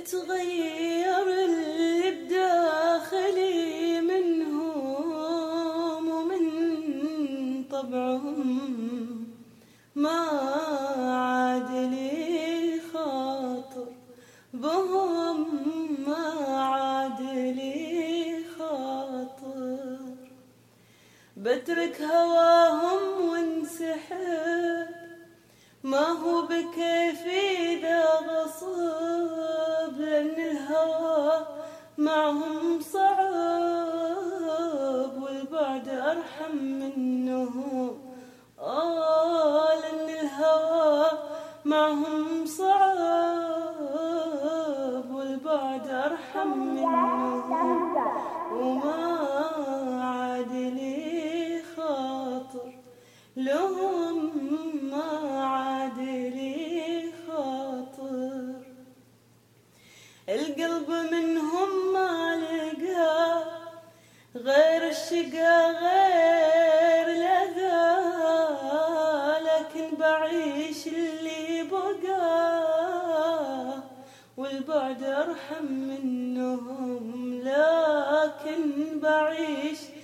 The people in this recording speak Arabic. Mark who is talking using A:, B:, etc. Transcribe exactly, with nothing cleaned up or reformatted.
A: تغير اللي بداخلي منهم ومن طبعهم، ما عاد لي خاطر بهم، ما عاد لي خاطر. بترك هواهم وانسحب، ما هو بكيفي ذا غصب، لأن الهوى معهم صعب والبعد أرحم منهم. آه لأن الهوى معهم صعب والبعد أرحم منهم، وما عاد لي خاطر لهم، ما عاد لي خاطر. القلب منهم ما لقى غير الشقا غير الأذى، لكن بعيش اللي بقى والبعد أرحم منهم، لكن بعيش